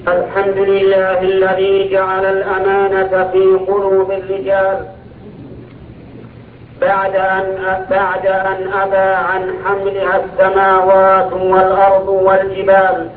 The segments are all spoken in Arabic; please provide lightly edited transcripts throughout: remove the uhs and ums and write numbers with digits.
الحمد لله الذي جعل الأمانة في قلوب الرجال بعد أن أبى عن حملها السماوات والأرض والجبال.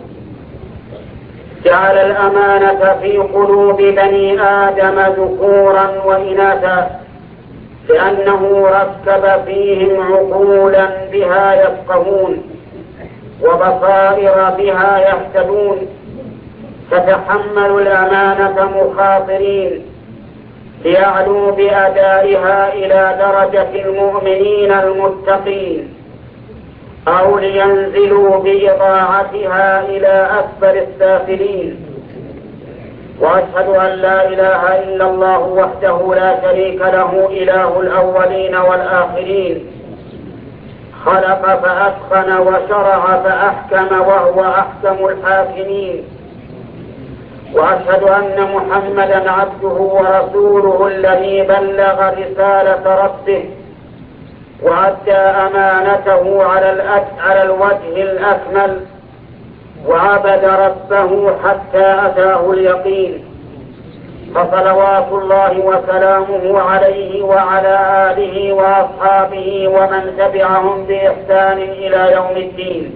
جعل الأمانة في قلوب بني آدم ذكورا وإناثا، لأنه ركب فيهم عقولا بها يفقهون وبصائر بها يهتدون، فتحملوا الأمانة مخاطرين ليعلوا بأدائها إلى درجة المؤمنين المتقين، أو لينزلوا بإضاعتها إلى أسفل السافلين. وأشهد أن لا إله إلا الله وحده لا شريك له، إله الأولين والآخرين، خلق فأتقن وشرع فأحكم وهو أحكم الحاكمين. وأشهد أن محمدا عبده ورسوله الذي بلغ رسالة ربه وأدى أمانته على الوجه الأكمل، وعبد ربه حتى أتاه اليقين. فصلوات الله وسلامه عليه وعلى آله وأصحابه ومن تبعهم بإحسان إلى يوم الدين.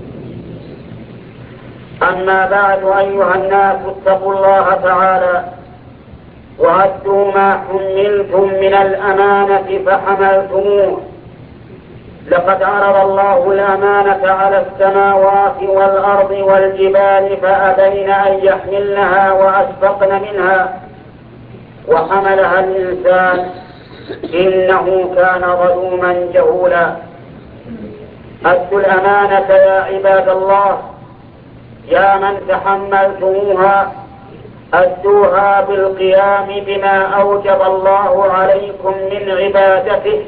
أما بعد، أيها الناس، اتقوا الله تعالى وأدوا ما حملتم من الأمانة فحملتموه. لقد عرض الله الأمانة على السماوات والأرض والجبال فأبين أن يحملنها وأشفقن منها، وحملها الإنسان إنه كان ظلوما جهولا. أدوا الأمانة يا عباد الله، يا من تحملتموها، أدوها بالقيام بما أوجب الله عليكم من عبادته،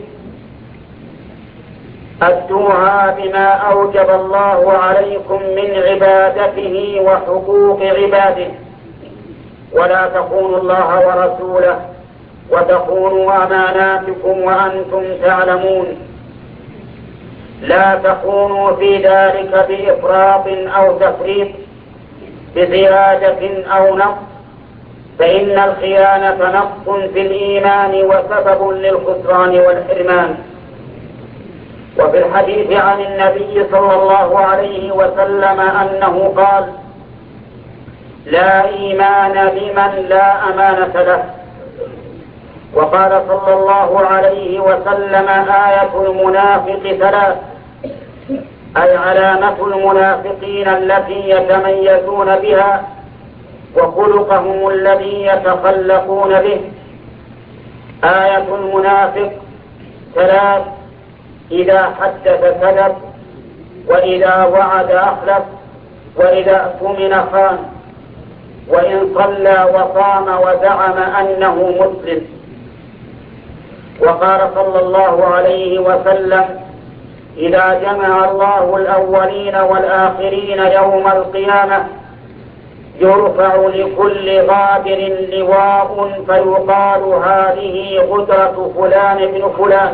أدوها بما أوجب الله عليكم من عبادته وحقوق عباده، ولا تخونوا الله ورسوله وتخونوا أماناتكم وأنتم تعلمون. لا تخونوا في ذلك بإفراط أو تفريط، بزيادة أو نقص، فإن الخيانة نقص في الإيمان وسبب للخسران والحرمان. وفي الحديث عن النبي صلى الله عليه وسلم أنه قال: لا إيمان لمن لا أمانة له. وقال صلى الله عليه وسلم: آية المنافق ثلاث، أي علامة المنافقين التي يتميزون بها وخلقهم الذي يتخلقون به. آية المنافق ثلاث: إذا حدث كذب، وإذا وعد أخلف، وإذا اؤتمن خان، وإن صلى وصام وزعم أنه مسلم. وقال صلى الله عليه وسلم: إذا جمع الله الأولين والآخرين يوم القيامة يرفع لكل غادر لواء فيقال: هذه غدرة فلان بن فلان.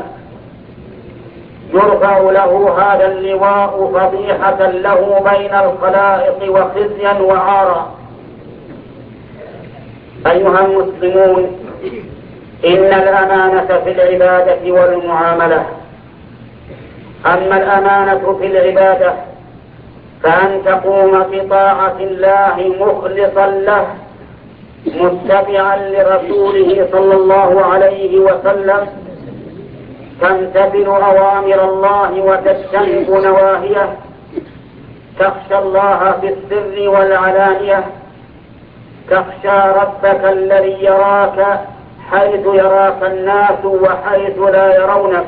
يرفع له هذا اللواء فضيحة له بين الخلائق وخزيا وعارا. أيها المسلمون، إن الأمانة في العبادة والمعاملة. أما الأمانة في العبادة فأن تقوم بطاعة الله مخلصا له، متبعا لرسوله صلى الله عليه وسلم، تمتثل أوامر الله وتجتنب نواهيه، تخشى الله في السر والعلانية، تخشى ربك الذي يراك حيث يراك الناس وحيث لا يرونك.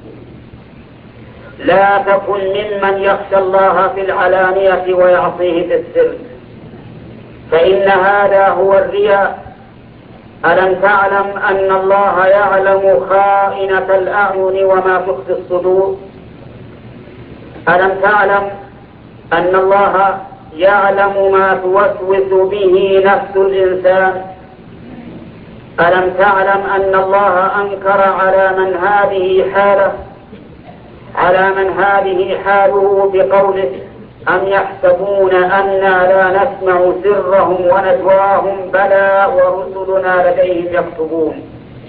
لا تكن ممن يخشى الله في العلانية ويعصيه في السر، فإن هذا هو الرياء. ألم تعلم أن الله يعلم خائنة الأعين وما تخفي الصدور؟ ألم تعلم أن الله يعلم ما توسوس به نفس الإنسان؟ ألم تعلم أن الله أنكر على من هذه حاله بقوله: أم يحسبون أنا لا نسمع سرهم ونجواهم بلى ورسلنا لديهم يكتبون.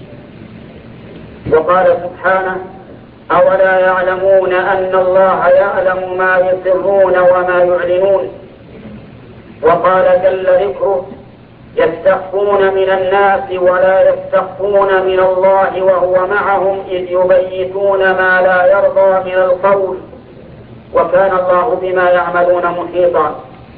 وقال سبحانه أولا يعلمون أن الله يعلم ما يسرون وما يعلنون. وقال جل ذكره يستخفون من الناس ولا يستخفون من الله وهو معهم إذ يبيتون ما لا يرضى من القول وكان الله بما يعملون محيطا.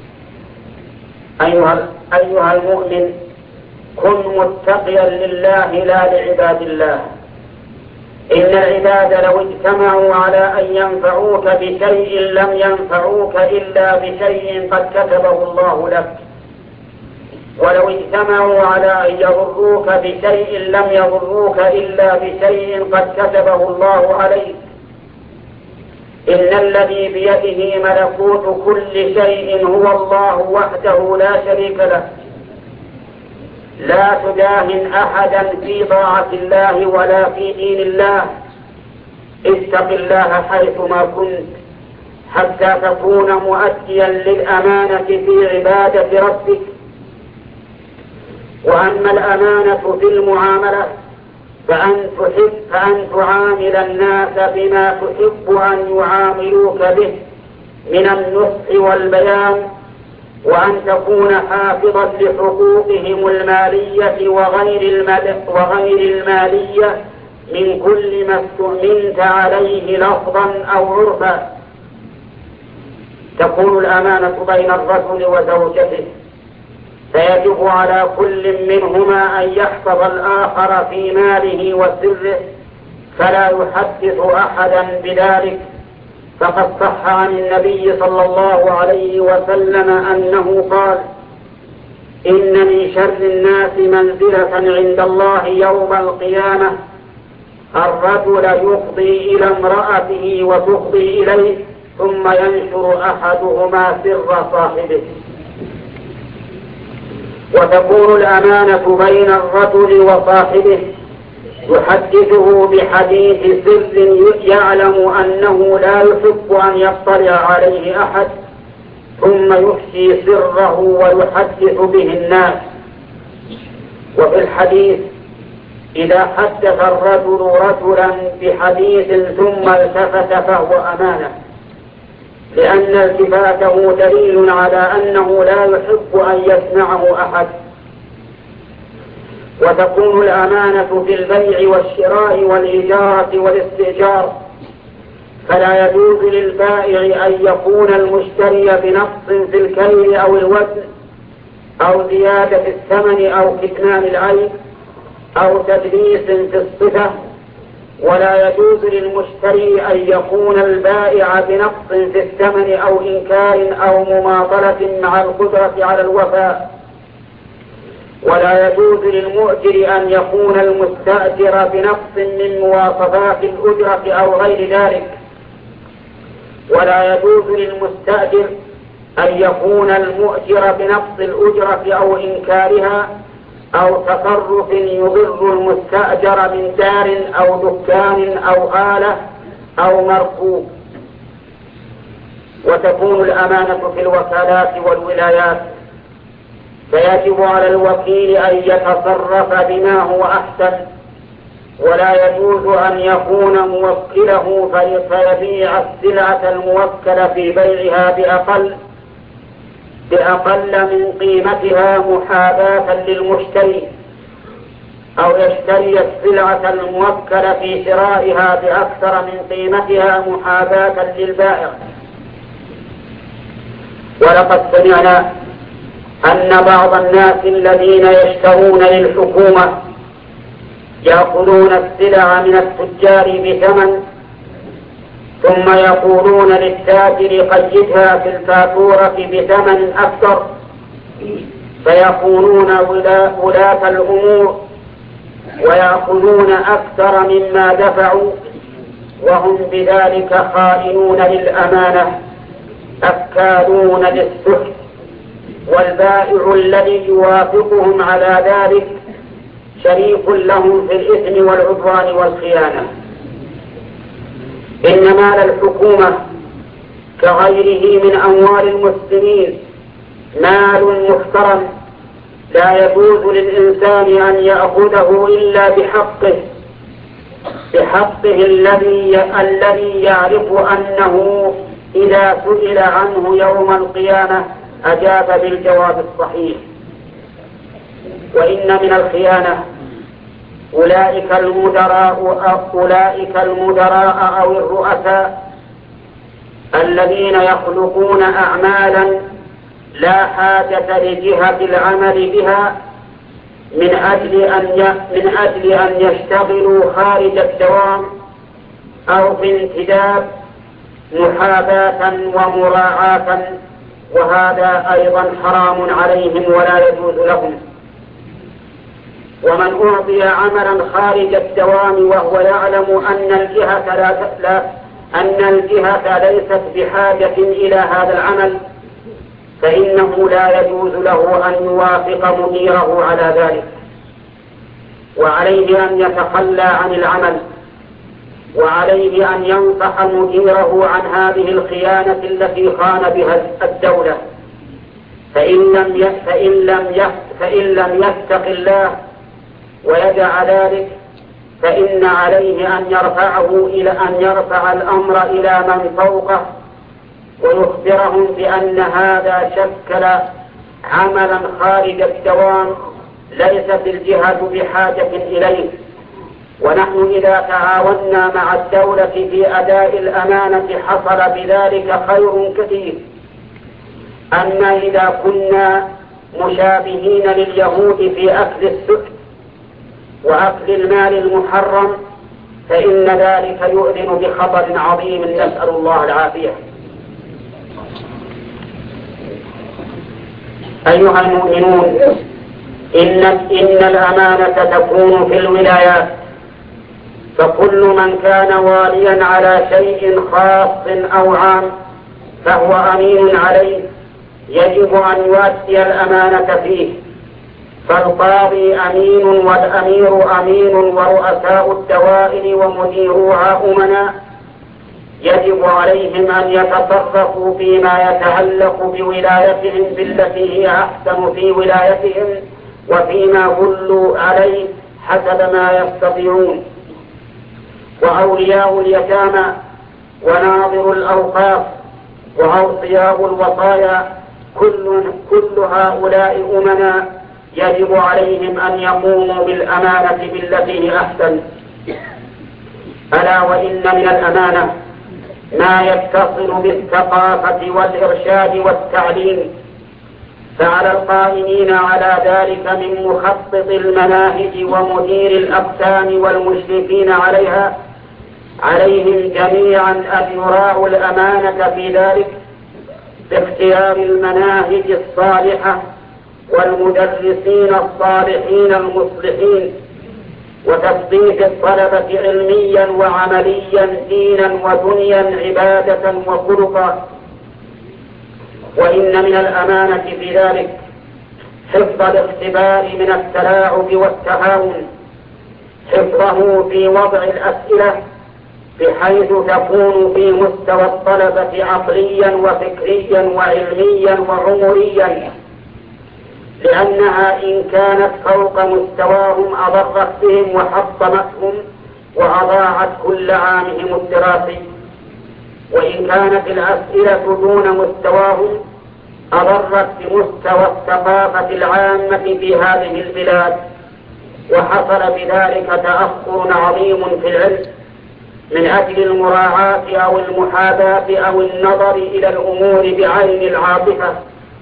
أيها المؤمن كن متقيا لله لا لعباد الله. إن العباد لو اجتمعوا على أن ينفعوك بشيء لم ينفعوك إلا بشيء قد كتبه الله لك، ولو اجتمعوا على أن يضروك بشيء لم يضروك إلا بشيء قد كتبه الله عليك. إن الذي بيده ملكوت كل شيء هو الله وحده لا شريك له. لا تداهن أحدا في طاعة الله ولا في دين الله. اتق الله حيثما كنت حتى تكون مؤديا للأمانة في عبادة ربك. وأما الأمانة في المعاملة فأن تعامل الناس بما تحب أن يعاملوك به من النصح والبيان، وأن تكون حافظا لحقوقهم المالية وغير المالية من كل ما استؤمنت عليه لفظا أو عرفا. تكون الأمانة بين الرجل وزوجته، فيجب على كل منهما أن يحفظ الآخر في ماله وسره فلا يحدث أحدا بذلك. فقد صح عن النبي صلى الله عليه وسلم أنه قال إن من شر الناس منزلة عند الله يوم القيامة الرجل يفضي إلى امرأته وتفضي إليه ثم ينشر أحدهما سر صاحبه. وتكون الأمانة بين الرجل وصاحبه يحدثه بحديث سر يعلم أنه لا يحب أن يطلع عليه أحد ثم يفشي سره ويحدث به الناس. وفي الحديث إذا حدث الرجل رجلا بحديث ثم التفت فهو أمانة، لأن التفاته دليل على أنه لا يحب أن يسمعه أحد. وتكون الأمانة في البيع والشراء والإجارة والاستئجار، فلا يجوز للبائع أن يكون المشتري بنقص في الكيل أو الوزن أو زيادة الثمن أو كتمان العيب أو تدليس في الصفة. ولا يجوز للمشتري أن يكون البائع بنقص في الثمن أو إنكار أو مماطلة مع القدرة على الوفاء. ولا يجوز للمؤجر أن يكون المستأجر بنقص من مواصفات الأجرة أو غير ذلك. ولا يجوز للمستأجر أن يكون المؤجر بنقص الأجرة أو إنكارها أو تصرف يضر المستأجر من دار أو دكان أو آلة أو مركوب. وتكون الأمانة في الوكالات والولايات، فيجب على الوكيل أن يتصرف بما هو أحسن، ولا يجوز أن يكون موكله فيبيع السلعة الموكلة في بيعها بأقل من قيمتها محاباة للمشتري، أو يشتري السلعة الموكلة في شرائها بأكثر من قيمتها محاباة للبائع. ولقد سمعنا أن بعض الناس الذين يشترون للحكومة يأخذون السلع من التجار بثمن ثم يقولون للتاجر قيدها في الفاتورة بثمن أكثر، فيكونون ولاة الأمور ويأخذون أكثر مما دفعوا، وهم بذلك خائنون للأمانة أكالون للسحت. والبائع الذي يوافقهم على ذلك شريك لهم في الإثم والعدوان والخيانة. إن مال الحكومة كغيره من أموال المسلمين مال محترم لا يجوز للإنسان أن يأخذه إلا بحقه الذي يعرف أنه إذا سئل عنه يوم القيامة أجاب بالجواب الصحيح. وإن من الخيانة أولئك المدراء أو الرؤساء الذين يخلقون أعمالا لا حاجة لجهة العمل بها من أجل أن يشتغلوا خارج الدوام أو في انتداب محاباة ومراعاة، وهذا أيضا حرام عليهم ولا يجوز لهم. ومن أعطي عملا خارج الدوام وهو يعلم أن الجهة ليست بحاجة إلى هذا العمل فإنه لا يجوز له أن يوافق مديره على ذلك، وعليه أن يتخلى عن العمل، وعليه أن ينصح مديره عن هذه الخيانة التي خان بها الدولة، فإن لم يتق الله ويدع ذلك فإن عليه أن يرفع الأمر إلى من فوقه ويخبرهم بأن هذا شكل عملا خارج الدوام ليست الجهة بحاجة إليه، ونحن إذا تعاوننا مع الدولة في أداء الأمانة حصل بذلك خير كثير. أما إذا كنا مشابهين لليهود في أكل السحت وأكل المال المحرم فإن ذلك يؤذن بخطر عظيم، نسأل الله العافية. أيها المؤمنون، إن الأمانة تكون في الولايات، فكل من كان واليا على شيء خاص أو عام فهو أمين عليه، يجب أن يؤدي الأمانة فيه. فالقاضي أمين والأمير أمين ورؤساء الدوائر ومديروها أمناء، يجب عليهم أن يتصرفوا فيما يتعلق بولايتهم بالتي هي أحسن في ولايتهم وفيما ولوا عليه حسب ما يستطيعون. وأولياء اليتامى وناظر الأوقاف وأوصياء الوصايا كل هؤلاء أمناء، يجب عليهم أن يقوموا بالأمانة بالتي هي أحسن. ألا وإن من الأمانة ما يتصل بالثقافة والإرشاد والتعليم، فعلى القائمين على ذلك من مخطط المناهج ومدير الأقسام والمشرفين عليها عليهم جميعا أن يراعوا الأمانة في ذلك باختيار المناهج الصالحة والمدرسين الصالحين المصلحين، وتثقيف الطلبة علميا وعمليا دينا ودنيا عبادة وخلقا. وإن من الأمانة في ذلك حفظ الاختبار من التلاعب والتهاون، حفظه في وضع الأسئلة بحيث تكون في مستوى الطلبة عقليا وفكريا وعلميا وعمريا، لأنها إن كانت فوق مستواهم أضرت بهم وحطمتهم وأضاعت كل عامهم الدراسي، وإن كانت الأسئلة دون مستواهم أضرت بمستوى الثقافة العامة في هذه البلاد، وحصل بذلك تأخر عظيم في العلم من أجل المراعاة أو المحاباة أو النظر إلى الأمور بعين العاطفة.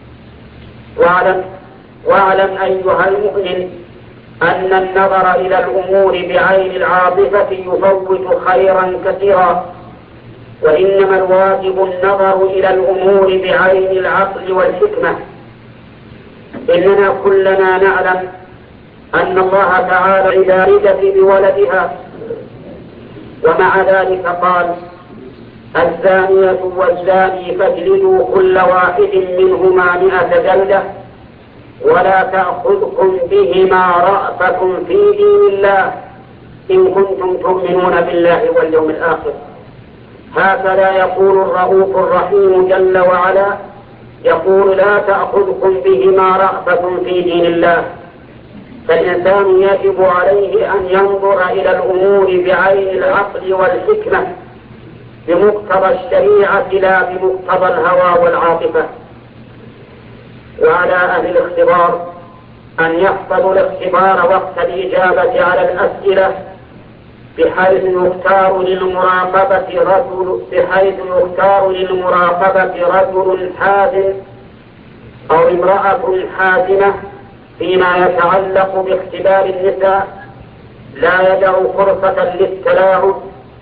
واعلم أيها المؤمن أن النظر إلى الأمور بعين العاطفة يفوت خيرا كثيرا، وإنما الواجب النظر إلى الأمور بعين العقل والحكمة. إننا كلنا نعلم أن الله تعالى الوالدة بولدها، ومع ذلك قال: الزانية والزاني فاجلدوا كل واحد منهما 100 جلدة ولا تأخذكم بهما رأفة في دين الله إن كنتم تؤمنون بالله واليوم الآخر. هكذا يقول الرؤوف الرحيم جل وعلا، يقول: لا تأخذكم بهما رأفة في دين الله. فالإنسان يجب عليه أن ينظر إلى الأمور بعين العقل والحكمة بمقتضى الشريعة لا بمقتضى الهوى والعاطفة. وعلى أهل الاختبار أن يحفظوا الاختبار وقت الإجابة على الأسئلة بحيث يختار للمراقبة رجل حازم أو امرأة حازمة فيما يتعلق باختبار النساء، لا يدع فرصة للتلاعب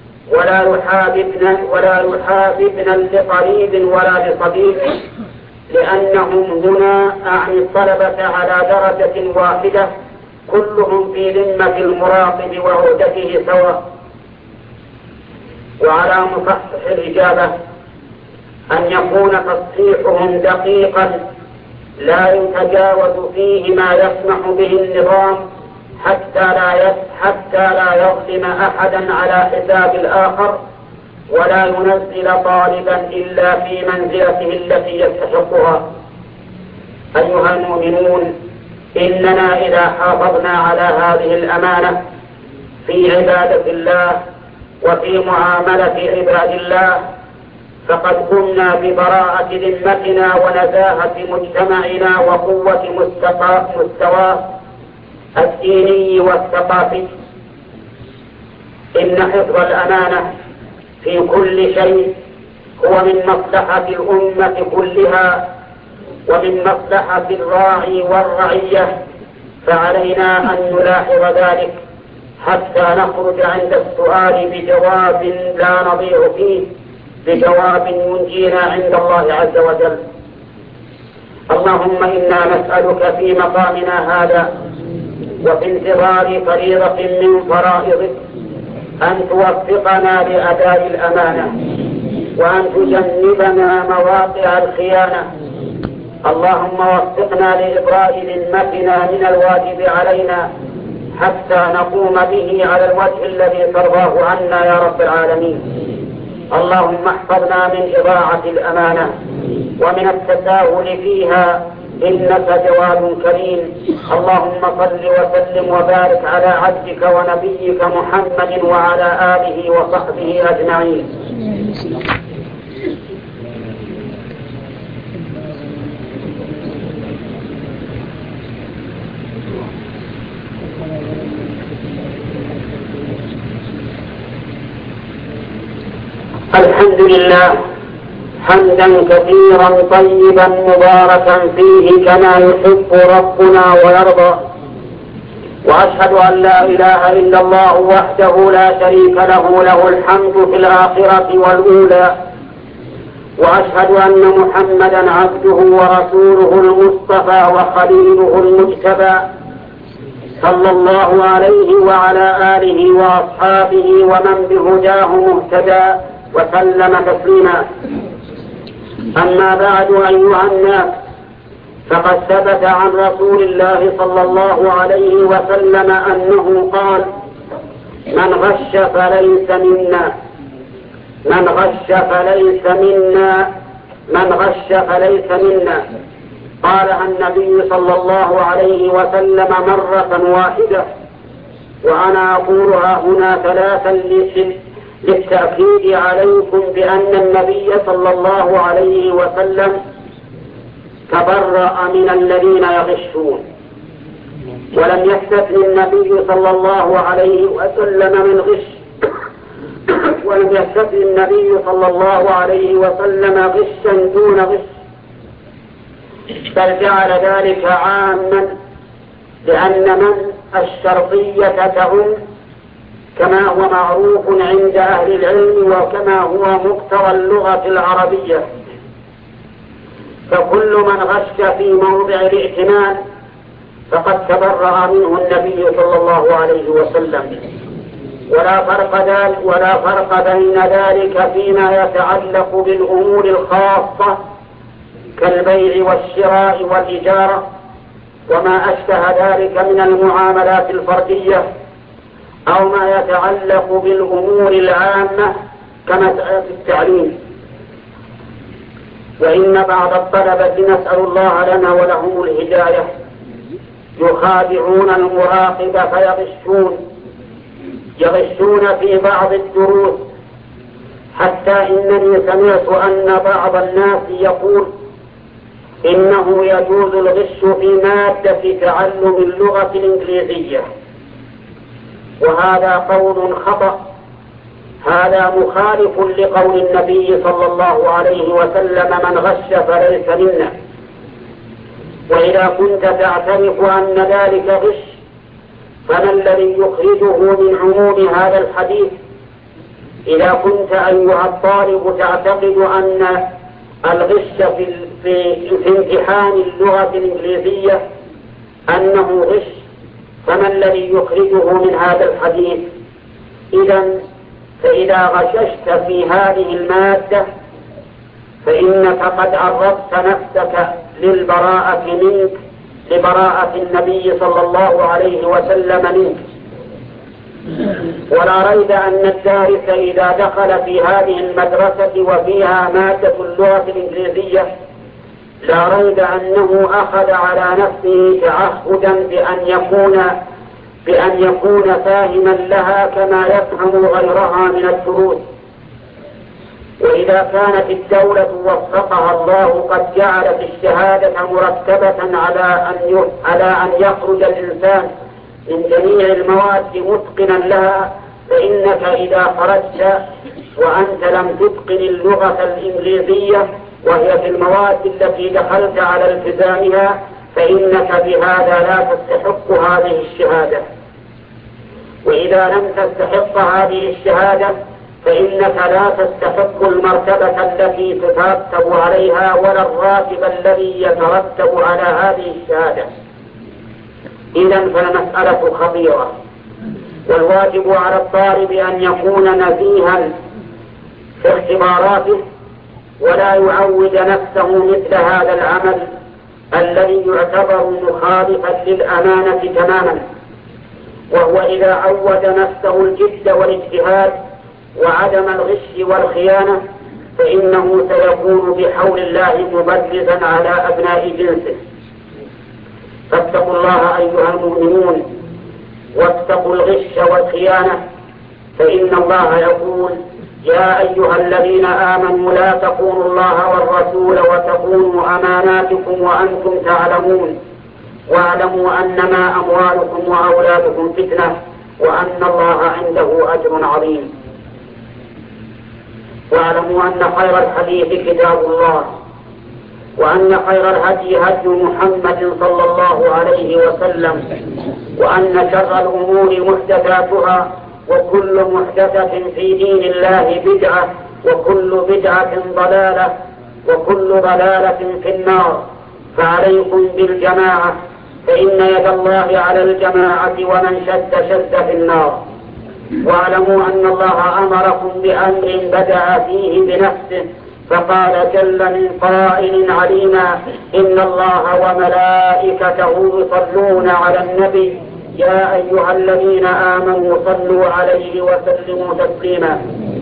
ولا يحاببن لقريب ولا لصديق، لأنهم هنا أعني الطلبة على درجة واحدة، كلهم في ذمة المراقب وعهدته سواء. وعلى مصحح الإجابة أن يكون تصحيحهم دقيقا لا يتجاوز فيه ما يسمح به النظام، حتى لا يظلم أحدا على حساب الآخر، ولا ينزل طالبا إلا في منزلته التي يستحقها. أيها المؤمنون، إننا إذا حافظنا على هذه الأمانة في عبادة الله وفي معاملة عباد الله فقد قمنا ببراءة ذمتنا ونزاهة مجتمعنا وقوة مستواه الديني والثقافي. إن حفظ الأمانة في كل شيء هو من مصلحة الأمة كلها ومن مصلحة الراعي والرعية، فعلينا أن نلاحظ ذلك حتى نخرج عند السؤال بجواب لا نضيع فيه، بجواب ينجينا عند الله عز وجل. اللهم إنا نسألك في مقامنا هذا وفي انتظار فريضة من فرائضك أن توفقنا لأداء الأمانة وأن تجنبنا مواقع الخيانة. اللهم وفقنا لإبراء ذمتنا من الواجب علينا حتى نقوم به على الوجه الذي ترضاه عنا يا رب العالمين. اللهم احفظنا من إضاعة الأمانة ومن التساهل فيها، إنك جواد كريم. اللهم صل وسلم وبارك على عبدك ونبيك محمد وعلى آله وصحبه أجمعين. الحمد لله حمدا كثيرا طيبا مباركا فيه كما يحب ربنا ويرضى، وأشهد أن لا إله إلا الله وحده لا شريك له الحمد في الآخرة والأولى، وأشهد أن محمدا عبده ورسوله المصطفى وخليله المجتبى، صلى الله عليه وعلى آله وأصحابه ومن بهداه مهتدى وسلم تسليما. أما بعد أيها الناس، فقد ثبت عن رسول الله صلى الله عليه وسلم أنه قال: من غش فليس منا، من غش فليس منا، من غش فليس منا. قالها النبي صلى الله عليه وسلم مرة واحدة، وأنا أقولها هنا ثلاثا للتأكيد عليكم بأن النبي صلى الله عليه وسلم تبرأ من الذين يغشون، ولم يستثن النبي صلى الله عليه وسلم من غش، ولم يستثن النبي صلى الله عليه وسلم غشا دون غش، بل جعل ذلك عاما، لأن من الشرطية تعم كما هو معروف عند أهل العلم وكما هو مقتضى اللغة العربية. فكل من غش في موضع الائتمان فقد تبرأ منه النبي صلى الله عليه وسلم، ولا فرق بين ذلك فيما يتعلق بالأمور الخاصة كالبيع والشراء والإجارة وما أشبه ذلك من المعاملات الفردية، أو ما يتعلق بالأمور العامة كمسألة التعليم. وإن بعض الطلبة، نسأل الله لنا ولهم الهداية، يخادعون المراقب يغشون في بعض الدروس، حتى إنني سمعت أن بعض الناس يقول إنه يجوز الغش في مادة تعلم اللغة الإنجليزية، وهذا قول خطأ. هذا مخالف لقول النبي صلى الله عليه وسلم: من غش فليس منا. وإذا كنت تعترف أن ذلك غش، فما الذي يخرجه من عموم هذا الحديث؟ إذا كنت أيها الطالب تعتقد أن الغش في امتحان اللغة الإنجليزية أنه غش، فما الذي يخرجه من هذا الحديث؟ فإذا غششت في هذه المادة فإنك قد عرضت نفسك للبراءة منك، لبراءة النبي صلى الله عليه وسلم منك. ولا ريب أن الدارس إذا دخل في هذه المدرسة وفيها مادة اللغة الإنجليزية، لا ريب أنه أخذ على نفسه تعهدا بأن يكون فاهما لها كما يفهم غيرها من الدروس. وإذا كانت الدولة وفقها الله قد جعلت الشهادة مرتبة على أن يخرج الإنسان من جميع المواد متقنا لها، فإنك إذا خرجت وأنت لم تتقن اللغة الإنجليزية وهي في المواد التي دخلت على التزامها، فإنك بهذا لا تستحق هذه الشهادة. وإذا لم تستحق هذه الشهادة فإنك لا تستحق المرتبة التي تترتب عليها ولا الراتب الذي يترتب على هذه الشهادة. إذن فالمسألة خطيرة، والواجب على الطالب أن يكون نزيها في اختباراته، ولا يعود نفسه مثل هذا العمل الذي يعتبر مخالفا للأمانة تماما. وهو إذا عود نفسه الجد والاجتهاد وعدم الغش والخيانة فإنه سيكون بحول الله مبرزا على أبناء جنسه. فاتقوا الله أيها المؤمنون، واتقوا الغش والخيانة، فإن الله يقول: يا أيها الذين آمنوا لا تخونوا الله والرسول وتخونوا أماناتكم وأنتم تعلمون، واعلموا أنما أموالكم وأولادكم فتنة وأن الله عنده أجر عظيم. واعلموا أن خير الحديث كتاب الله، وأن خير الهدي هدي محمد صلى الله عليه وسلم، وأن شر الأمور محدثاتها، وكل محدثة في دين الله بدعة، وكل بدعة ضلالة، وكل ضلالة في النار. فعليكم بالجماعة، فإن يد الله على الجماعة، ومن شد في النار. واعلموا أن الله أمركم بأمر بدأ فيه بنفسه، فقال جل من قائل علينا: إن الله وملائكته يصلون على النبي يا أيها الذين آمنوا صلوا عليه وسلموا تسليما.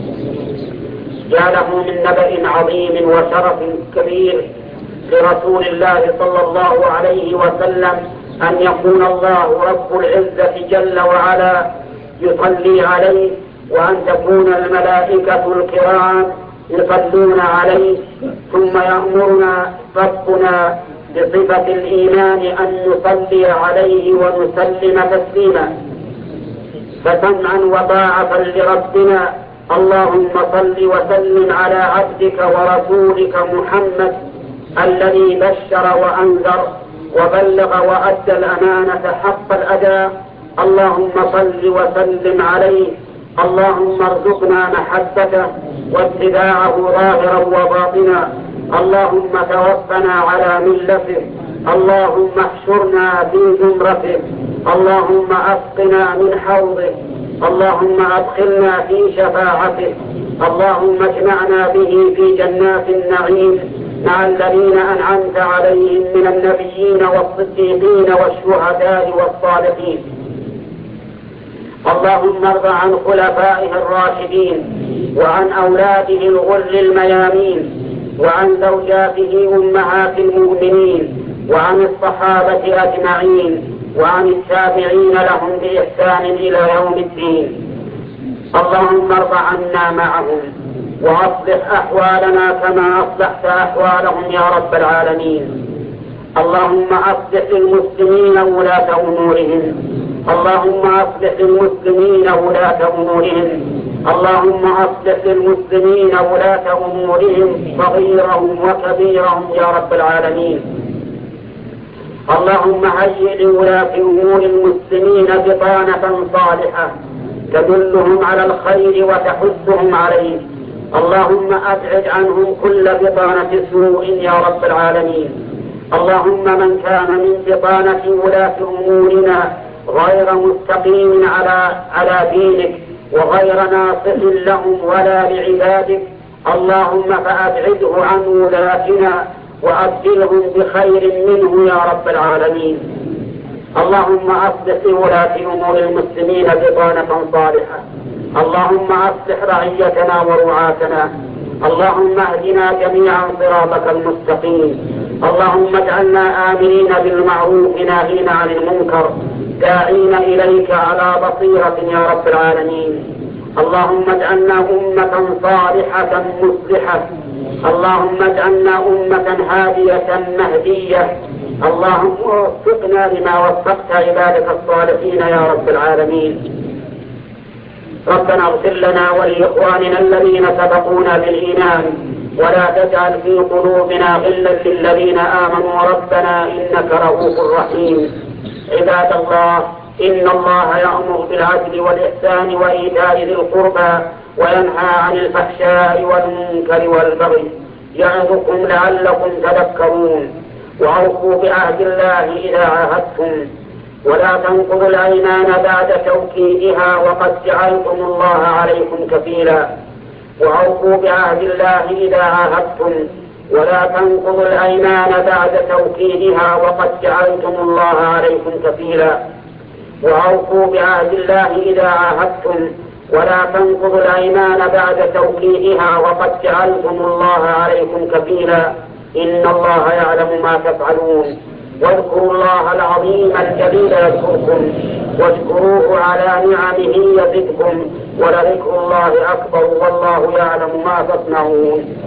جعله من نبأ عظيم وشرف كبير لرسول الله صلى الله عليه وسلم أن يكون الله رب العزة جل وعلا يصلي عليه، وأن تكون الملائكة الكرام يصلون عليه، ثم يأمرنا ربنا بصفة الإيمان أن نصلي عليه ونسلم تسليما. فسمعا وطاعة لربنا، اللهم صل وسلم على عبدك ورسولك محمد الذي بشر وأنذر وبلغ وأدى الأمانة حق الأداء. اللهم صل وسلم عليه، اللهم ارزقنا محبته واتباعه ظاهرا وباطنا. اللهم توفنا على ملته، اللهم احشرنا في زمرته، اللهم اسقنا من حوضه، اللهم ادخلنا في شفاعته، اللهم اجمعنا به في جنات النعيم مع الذين أنعمت عليهم من النبيين والصديقين والشهداء والصالحين. اللهم ارض عن خلفائه الراشدين وعن أولاده الغر الميامين وعن زوجاته أمهات المؤمنين وعن الصحابة أجمعين وعن التابعين لهم بإحسان إلى يوم الدين. اللهم ارض عنا معهم وأصلح أحوالنا كما أصلحت أحوالهم يا رب العالمين. اللهم أصلح للمسلمين ولاة أمورهم، اللهم أصلح للمسلمين ولاة أمورهم، اللهم أصلح للمسلمين ولاة أمورهم صغيرهم وكبيرهم يا رب العالمين. اللهم هيئ لولاة أمور المسلمين بطانة صالحة تدلهم على الخير وتحثهم عليه. اللهم أبعد عنهم كل بطانة سوء يا رب العالمين. اللهم من كان من بطانة ولاة أمورنا غير مستقيم على دينك وغير ناصح لهم ولا لعبادك، اللهم فأبعده عن ولاتنا وأبدلهم بخير منه يا رب العالمين. اللهم أصلح لولاة أمور المسلمين بطانة صالحة. اللهم أصلح رعيتنا ورعاتنا. اللهم اهدنا جميعا صراطك المستقيم. اللهم اجعلنا آمرين بالمعروف ناهين عن المنكر داعين إليك على بصيرة يا رب العالمين. اللهم اجعلنا أمة صالحة مصلحة. اللهم اجعلنا أمة هادية مهدية. اللهم وفقنا لما وفقت عبادك الصالحين يا رب العالمين. ربنا اغفر لنا ولإخواننا الذين سبقونا بالإيمان ولا تجعل في قلوبنا غلا للذين آمنوا ربنا إنك رؤوف رحيم. عباد الله، إن الله يأمر بالعدل والإحسان وإيتاء ذي القربى وينهى عن الفحشاء والمنكر والبغي يعظكم لعلكم تذكرون. وأوفوا بعهد الله إذا عاهدتم ولا تنقضوا الأيمان بعد توكيدها وقد جعلتم الله عليكم كفيلا. وأوفوا بعهد الله إذا عاهدتم ولا تنقضوا الأيمان بعد توكيدها وقد جعلتم الله عليكم كفيلا. وأوفوا بعهد الله إذا عاهدتم ولا تنقضوا الأيمان بعد توكيدها وقد جعلتم الله عليكم كفيلا. إن الله يعلم ما تفعلون. واذكروا الله العظيم الجليل يذكركم واشكروه على نعمه يزدكم ولذكر الله أكبر والله يعلم ما تصنعون.